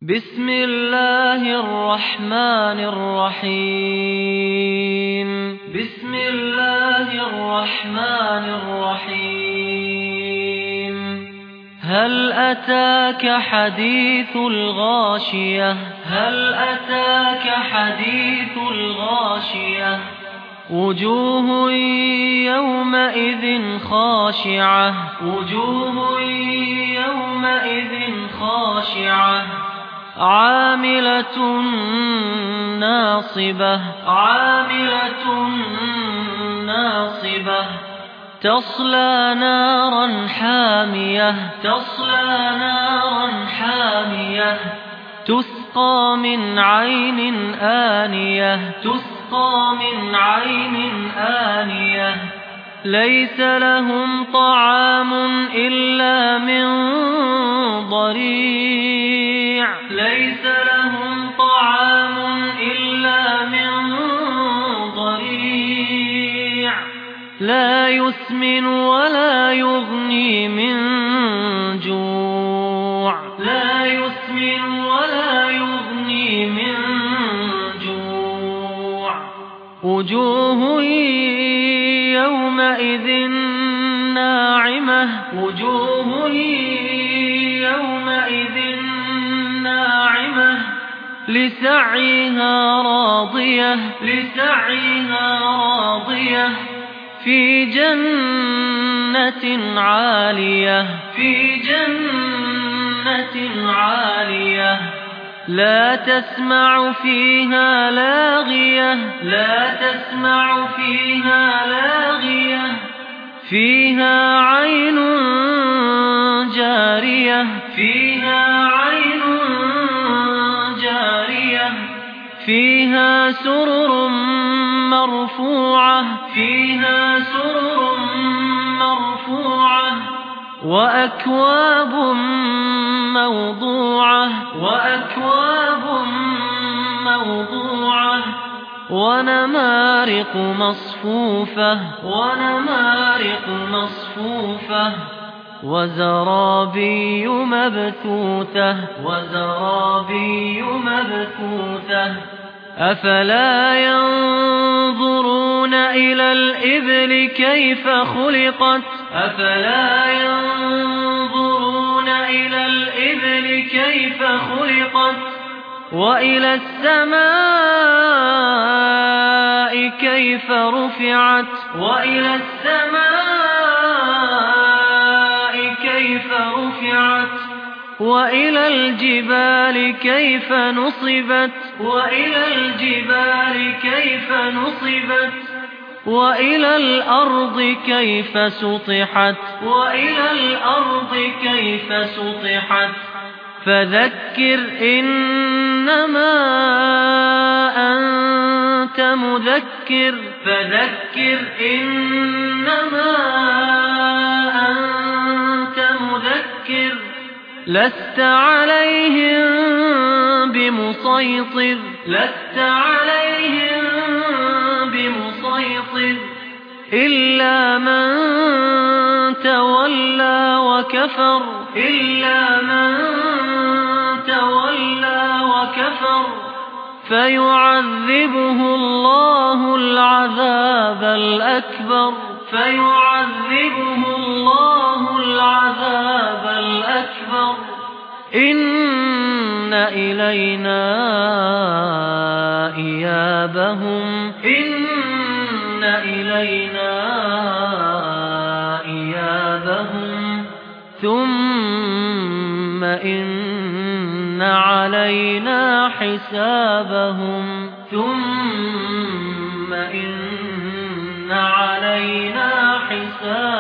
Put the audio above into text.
بسم الله الرحمن الرحيم بسم الله الرحمن الرحيم هل أتاك حديث الغاشية هل أتاك حديث الغاشية وجوه يومئذ خاشعة وجوه يومئذ خاشعة عاملة ناصبة عاملة ناصبة تصلى نارا حامية تصلى نارا حامية تسقى من عين آنية تسقى من عين آنية ليس لهم طعام إلا من ضريع ليس لهم طعام إلا من ضريع لا يسمن ولا يغني من جوع لا يسمن ولا يغني من جوع وجوه يومئذ ناعمة وجوه يومئذ ناعمة لسعيها راضية لسعيها راضية في جنة عالية في جنة عالية لا تسمع فيها لاغية لا تسمع فيها لاغية فيها عين جارية فيها عين جارية فيها سرر مرفوعة فيها سرر مرفوعة وأكواب موضوعة وأكواب موضوعة ونمارق مصفوفة ونمارق مصفوفة وزرابي مبثوثة وزرابي مبثوثة أفلا ينظرون إلى الإبل كيف خلقت أفلا ينظرون إلى الإبل كيف خلقت وإلى السماء كيف رفعت وإلى السماء كيف رفعت وإلى الجبال كيف نصبت وإلى الجبال كيف نصبت وإلى الأرض كيف سطحت وإلى الأرض كيف سطحت فذكر إنما أنت مذكر فذكر إنما أنت مذكر لست عليهم بمسيطر لست عليهم بمسيطر إلا من تولى وكفر إلا من تولى وكفر فيعذبه الله العذاب الأكبر فيعذبه الله العذاب الأكبر إن إلينا إيابهم إن إلينا إيابهم ثم إن علينا حسابهم ثم إن علينا حسابهم